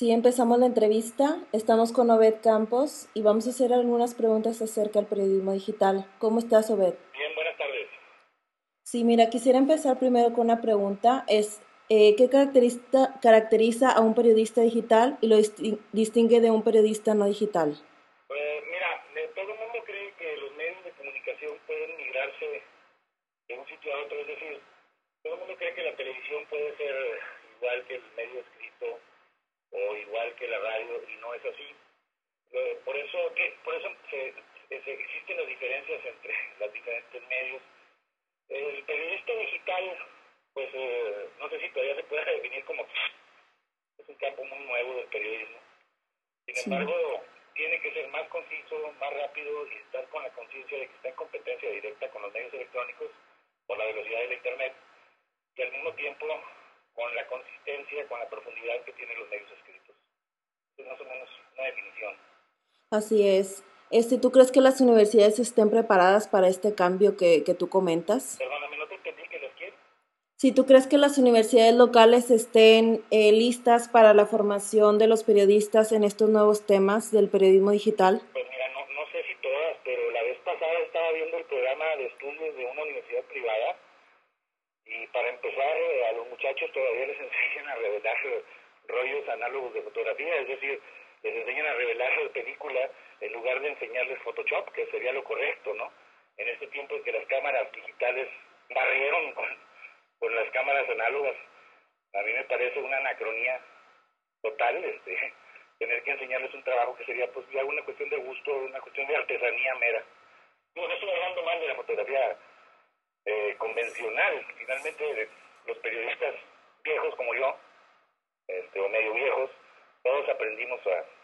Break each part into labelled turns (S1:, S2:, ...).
S1: Sí, empezamos la entrevista. Estamos con Obed Campos y vamos a hacer algunas preguntas acerca del periodismo digital. ¿Cómo estás, Obed?
S2: Bien, buenas tardes.
S1: Sí, mira, quisiera empezar primero con una pregunta. ¿Qué caracteriza a un periodista digital y lo distingue de un periodista no digital?
S2: Mira, todo el mundo cree que los medios de comunicación pueden migrarse de un sitio a otro, es decir, todo el mundo cree que la televisión puede ser igual que el medio escrito o igual que la radio y no es así. Por eso existen las diferencias entre los diferentes medios. El periodista digital, pues no sé si todavía se puede definir como es un campo muy nuevo del periodismo. Sin
S1: Sí.
S2: embargo, tiene que ser más conciso, más rápido y estar con la conciencia de que está en competencia directa con los medios electrónicos por la velocidad de la Internet y al mismo tiempo con la consistencia, con la profundidad que tienen los medios escritos. Es más o menos una definición.
S1: Así es. ¿Tú crees que las universidades estén preparadas para este cambio que tú comentas?
S2: Perdóname, no te entendí que los quiero.
S1: Si tú crees que las universidades locales estén listas para la formación de los periodistas en estos nuevos temas del periodismo digital.
S2: Pues mira, no sé si todas, pero la vez pasada estaba viendo el programa de estudios de una universidad privada. Y para empezar, a los muchachos todavía les enseñan a revelar rollos análogos de fotografía, es decir, les enseñan a revelar película en lugar de enseñarles Photoshop, que sería lo correcto, ¿no? En este tiempo en que las cámaras digitales barrieron con las cámaras análogas, a mí me parece una anacronía total, tener que enseñarles un trabajo que sería pues ya una cuestión de gusto, una cuestión de artesanía mera. No estoy hablando mal de la fotografía convencional. Finalmente, los periodistas viejos como yo, o medio viejos, todos aprendimos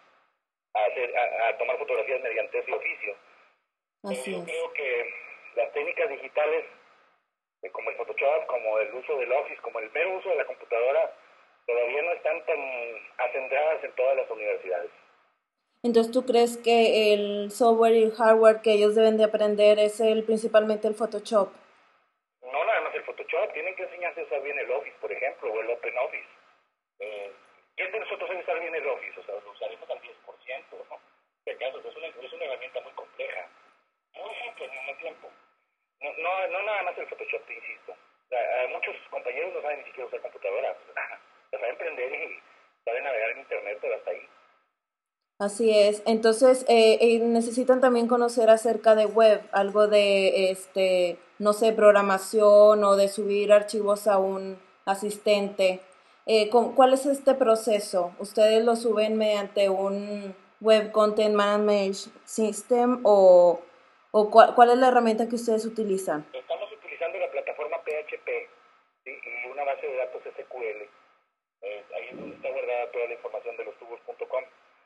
S2: a tomar fotografías mediante ese oficio. Pero
S1: Así
S2: yo
S1: es.
S2: creo que las técnicas digitales, como el Photoshop, como el uso del Office, como el mero uso de la computadora, todavía no están tan acendradas en todas las universidades.
S1: Entonces, ¿tú crees que el software y el hardware que ellos deben de aprender es principalmente el Photoshop?
S2: No nada más el Photoshop, tienen que enseñarse a usar bien el Office, por ejemplo, o el Open Office. Eh, ¿Quién de nosotros sabe usar bien el Office? O sea, lo usaremos al 10%, ¿no? Si acaso, es una herramienta muy compleja, muy simple al mismo tiempo. No nada más el Photoshop, te insisto. Muchos compañeros no saben ni siquiera usar computadora. La saben prender y saben navegar en Internet, pero hasta ahí.
S1: Así es. Entonces, necesitan también conocer acerca de web, algo de, no sé, programación o de subir archivos a un asistente. ¿Cuál es este proceso? ¿Ustedes lo suben mediante un Web Content Management System o cuál es la herramienta que ustedes utilizan?
S2: Estamos utilizando la plataforma PHP, ¿sí? Y una base de datos SQL. Ahí es donde está guardada toda la información de lostubos.com.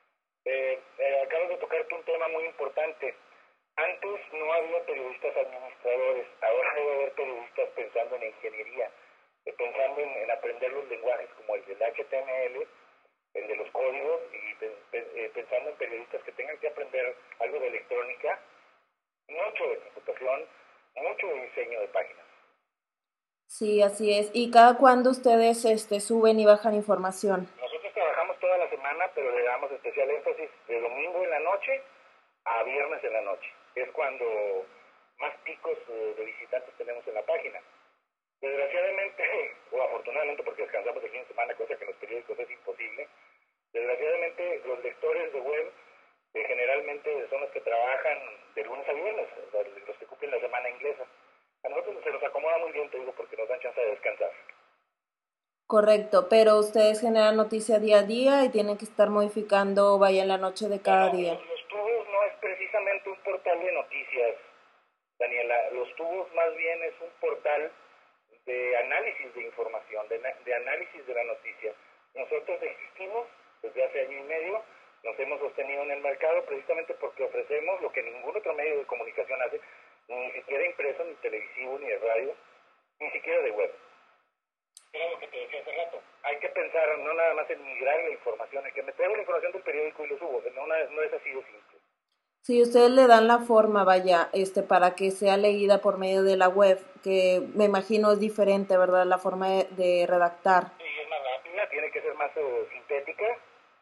S2: Acabas de tocarte un tema muy importante. Antes no había periodistas administradores, ahora debe haber periodistas pensando en ingeniería, pensando en aprender los lenguajes como el del HTML, el de los códigos, y pensando en periodistas que tengan que aprender algo de electrónica, mucho de computación, mucho de diseño de páginas.
S1: Sí, así es. ¿Y cada cuándo ustedes suben y bajan información?
S2: Nosotros trabajamos toda la semana, pero le damos especial énfasis de domingo en la noche a viernes en la noche, que es cuando más picos de visitantes tenemos en la página. Desgraciadamente, o afortunadamente porque descansamos el fin de semana, cosa que en los periódicos es imposible, desgraciadamente los lectores de web generalmente son los que trabajan de lunes a viernes, los que cumplen la semana inglesa. A nosotros se nos acomoda muy bien, te digo, porque nos dan chance de descansar.
S1: Correcto, pero ustedes generan noticia día a día y tienen que estar modificando, vaya en la noche de cada
S2: Bueno,
S1: día.
S2: los tubos no es precisamente un portal de noticias, Daniela. Los tubos más bien es un portal de análisis de información, de análisis de la noticia. Nosotros existimos desde hace año y medio, nos hemos sostenido en el mercado precisamente porque ofrecemos lo que ningún otro medio de comunicación hace, ni siquiera impreso, ni televisivo, ni de radio, ni siquiera de web. Era lo que te decía hace rato. Hay que pensar no nada más en migrar la información, en que me traigo la información del periódico y lo subo. No es así de simple.
S1: Si ustedes le dan la forma, vaya, para que sea leída por medio de la web, que me imagino es diferente, ¿verdad? La forma de redactar.
S2: Sí, es más rápida, tiene que ser más sintética.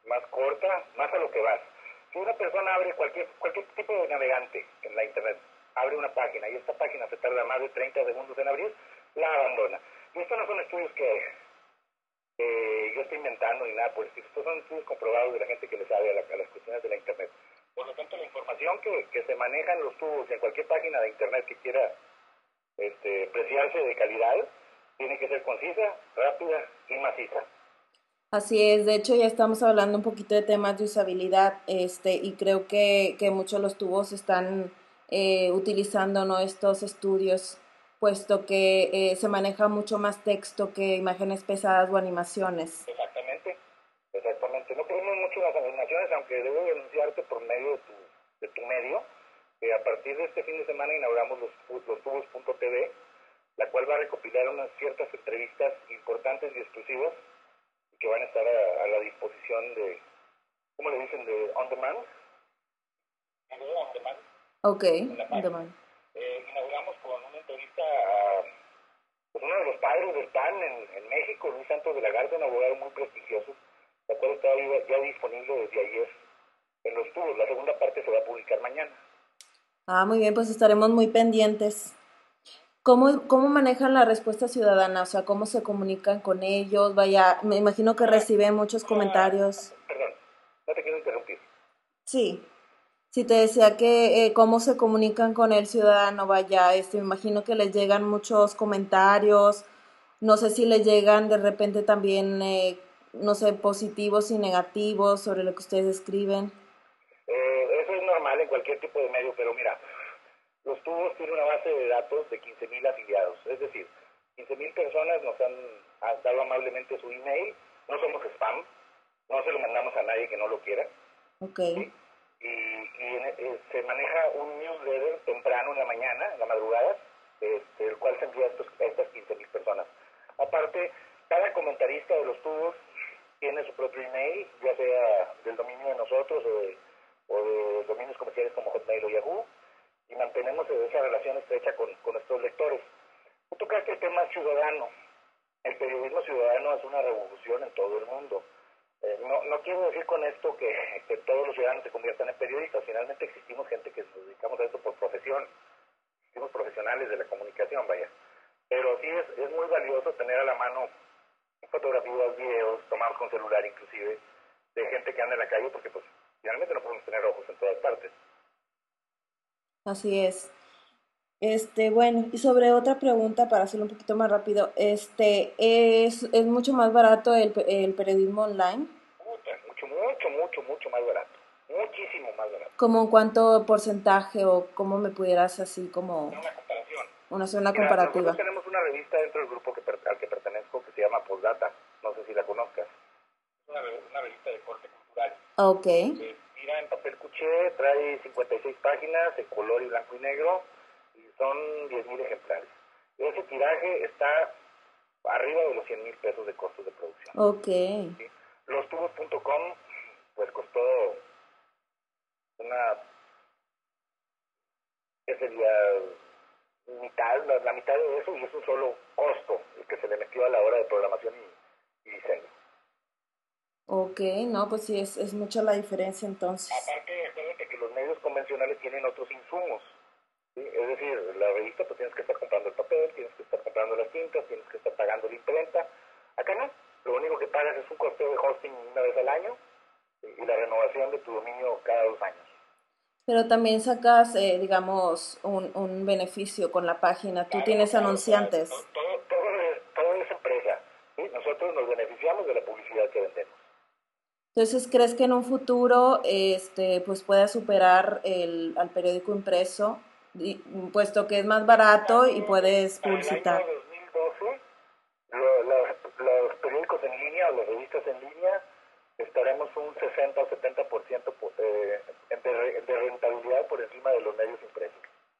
S2: más corta, más a lo que vas. Si una persona abre cualquier tipo de navegante en la internet, abre una página y esta página se tarda más de 30 segundos en abrir, la abandona. Y estos no son estudios que yo estoy inventando ni nada por el estilo. Estos son estudios comprobados de la gente que le sabe a las cuestiones de la internet. Por lo tanto, la información que se maneja en los tubos y en cualquier página de internet que quiera preciarse de calidad, tiene que ser concisa, rápida y maciza.
S1: Así es, de hecho ya estamos hablando un poquito de temas de usabilidad, y creo que muchos de los tubos están utilizando, ¿no?, estos estudios, puesto que se maneja mucho más texto que imágenes pesadas o animaciones.
S2: Exactamente, exactamente. No creemos mucho en las animaciones, aunque debo denunciarte por medio de tu medio, que a partir de este fin de semana inauguramos los tubos.tv, la cual va a recopilar unas ciertas entrevistas importantes y exclusivas que van a estar a la disposición de, ¿cómo le dicen?, de on demand. On demand.
S1: Ok, on demand.
S2: Inauguramos con una entrevista a pues, uno de los padres del PAN en México, Luis Santos de la Garza, un abogado muy prestigioso, la cual está ya disponible desde ayer en los tubos. La segunda parte se va a publicar mañana.
S1: Ah, muy bien, pues estaremos muy pendientes. ¿Cómo manejan la respuesta ciudadana? O sea, ¿cómo se comunican con ellos? Vaya, me imagino que reciben muchos comentarios.
S2: Perdón, no te quiero interrumpir.
S1: Sí, sí te decía que cómo se comunican con el ciudadano, vaya, me imagino que les llegan muchos comentarios, no sé si les llegan de repente también, no sé, positivos y negativos sobre lo que ustedes escriben.
S2: Eso es normal en cualquier tipo de medio, pero mira, los tubos tienen una base de datos de 15,000 afiliados, es decir, 15,000 personas nos han dado amablemente su email, no somos spam, no se lo mandamos a nadie que no lo quiera.
S1: Ok.
S2: ¿Sí? Se maneja un newsletter temprano en la mañana, en la madrugada, el cual se envía a estas 15,000 personas. Aparte, cada comentarista de los tubos tiene su propio email, ya sea del dominio de nosotros o de dominios comerciales como Hotmail o Yahoo, y mantenemos esa relación estrecha con nuestros lectores. Tú tocaste el tema ciudadano. El periodismo ciudadano es una revolución en todo el mundo. No quiero decir con esto que todos los ciudadanos se conviertan en periodistas. Finalmente existimos gente que nos dedicamos a esto por profesión. Existimos profesionales de la comunicación, vaya. Pero sí es muy valioso tener a la mano fotografías, videos, tomados con celular inclusive, de gente que anda en la calle, porque pues finalmente no podemos tener ojos en todas partes.
S1: Así es. Bueno, y sobre otra pregunta para hacerlo un poquito más rápido, ¿es mucho más barato el periodismo online?
S2: Mucho más barato. Muchísimo más barato.
S1: ¿Cómo en cuánto porcentaje o cómo me pudieras así como
S2: Una comparación.
S1: una
S2: Mira,
S1: comparativa?
S2: nosotros tenemos una revista dentro del grupo al que pertenezco que se llama Postdata. No sé si la conozcas. Es una revista de corte cultural.
S1: Ok.
S2: Tira en papel cuché, trae 56 páginas en color y blanco y negro y son 10,000 ejemplares. Ese tiraje está arriba de los 100,000 pesos de costos de producción.
S1: Ok.
S2: ¿Sí? Lostubos.com pues costó una, ¿qué sería? La mitad de eso, y es un solo costo el que se le metió a la hora de programación y diseño.
S1: Ok, no, pues sí, es mucha la diferencia entonces.
S2: Aparte, acuérdate que los medios convencionales tienen otros insumos. ¿Sí? Es decir, la revista pues tienes que estar comprando el papel, tienes que estar comprando las tintas, tienes que estar pagando la imprenta. Acá no, lo único que pagas es un costo de hosting una vez al año y la renovación de tu dominio cada 2 años.
S1: Pero también sacas, digamos, un beneficio con la página. Tú
S2: Claro,
S1: tienes
S2: claro,
S1: anunciantes.
S2: todo es empresa. ¿Sí? Nosotros nos beneficiamos de la publicidad que vendemos.
S1: Entonces, ¿crees que en un futuro, pues pueda superar al periódico impreso, puesto que es más barato y puedes
S2: Para el
S1: publicitar?
S2: año 2012, los periódicos en línea o las revistas en línea estaremos un 60 o 70% de rentabilidad por encima de los medios impresos.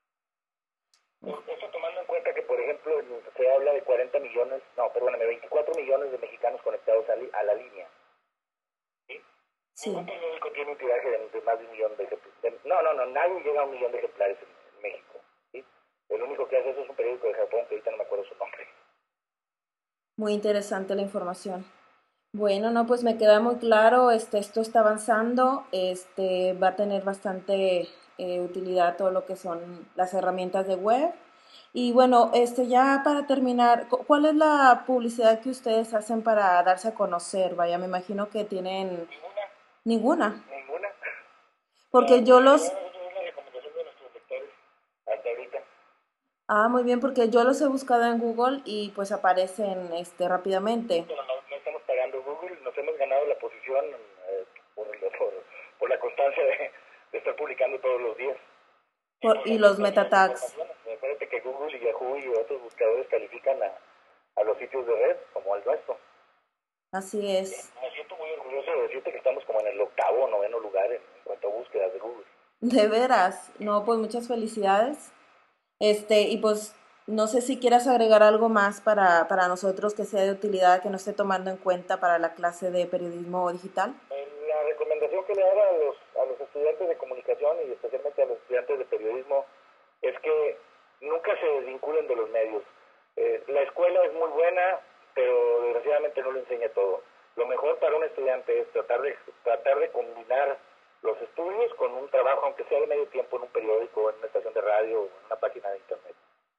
S2: Esto tomando en cuenta que, por ejemplo, se habla de 24 millones de mexicanos conectados a la línea. ¿Sí?
S1: Sí.
S2: Ningún periódico tiene un tiraje de más de 1 millón de ejemplares. No, nadie llega a 1 millón de ejemplares en México. ¿Sí? El único que hace eso es un periódico de Japón, que ahorita no me acuerdo su nombre.
S1: Muy interesante la información. Bueno, no, pues me queda muy claro, esto está avanzando, va a tener bastante utilidad todo lo que son las herramientas de web. Y bueno, ya para terminar, ¿cuál es la publicidad que ustedes hacen para darse a conocer? Vaya, me imagino que tienen
S2: Ninguna,
S1: ninguna,
S2: ninguna.
S1: porque yo
S2: La
S1: los,
S2: verdad nosotros es la recomendación de nuestros lectores hasta ahorita.
S1: muy bien, porque yo los he buscado en Google y pues aparecen, rápidamente.
S2: Pero no estamos pagando Google, nos hemos ganado la posición por, por la constancia de estar publicando todos los días y por
S1: Y
S2: la
S1: los
S2: aportación de
S1: metatags,
S2: información. Acuérdate que Google y Yahoo y otros buscadores califican a los sitios de red como al nuestro.
S1: así es.
S2: Me siento muy orgulloso de decirte que estamos como en el octavo o noveno lugar en cuanto a búsquedas de Google.
S1: De veras, no, pues muchas felicidades. Y pues no sé si quieras agregar algo más para nosotros que sea de utilidad, que no esté tomando en cuenta para la clase de periodismo digital.
S2: La recomendación que le hago a los estudiantes de comunicación y especialmente a los estudiantes de periodismo es que nunca se desvinculen de los medios. La escuela es muy buena, pero desgraciadamente no le enseña todo. Lo mejor para un estudiante es tratar de combinar los estudios con un trabajo, aunque sea de medio tiempo, en un periódico, en una estación de radio o en una página de internet.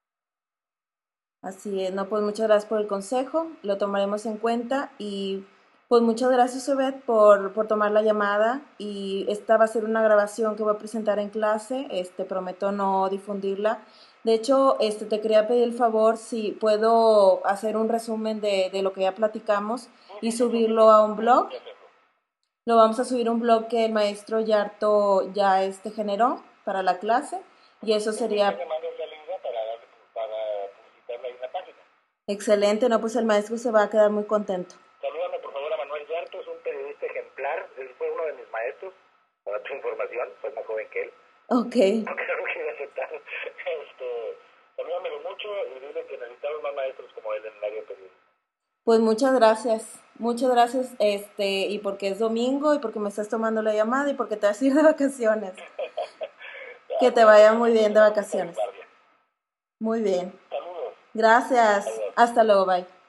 S1: Así es, no, pues muchas gracias por el consejo, lo tomaremos en cuenta y pues muchas gracias, Obed, por tomar la llamada y esta va a ser una grabación que voy a presentar en clase, prometo no difundirla. De hecho, te quería pedir el favor si puedo hacer un resumen de lo que ya platicamos
S2: Sí,
S1: y
S2: sí, yo creo que
S1: subirlo a un blog.
S2: que hacerlo.
S1: Lo vamos a subir a un blog que el maestro Yarto ya generó para la clase y eso
S2: Después
S1: sería
S2: le mando la liga para publicitarla ahí en la página.
S1: excelente, no, pues el maestro se va a quedar muy contento.
S2: Salúdame por favor a Manuel Yarto, es un periodista ejemplar, él fue uno de mis maestros, para tu información, soy más joven que él.
S1: Ok,
S2: Claro que iba a aceptar. Salúdamelo mucho y dile que necesitamos más maestros como él en el área de periodismo.
S1: pues muchas gracias, y porque es domingo y porque me estás tomando la llamada y porque te vas a ir de vacaciones. Que te
S2: Cuídate
S1: vaya
S2: mucho,
S1: muy
S2: que
S1: bien de
S2: tengas bonita
S1: vacaciones.
S2: guardia.
S1: Muy bien.
S2: Saludos.
S1: Gracias.
S2: Adiós.
S1: Hasta luego, bye.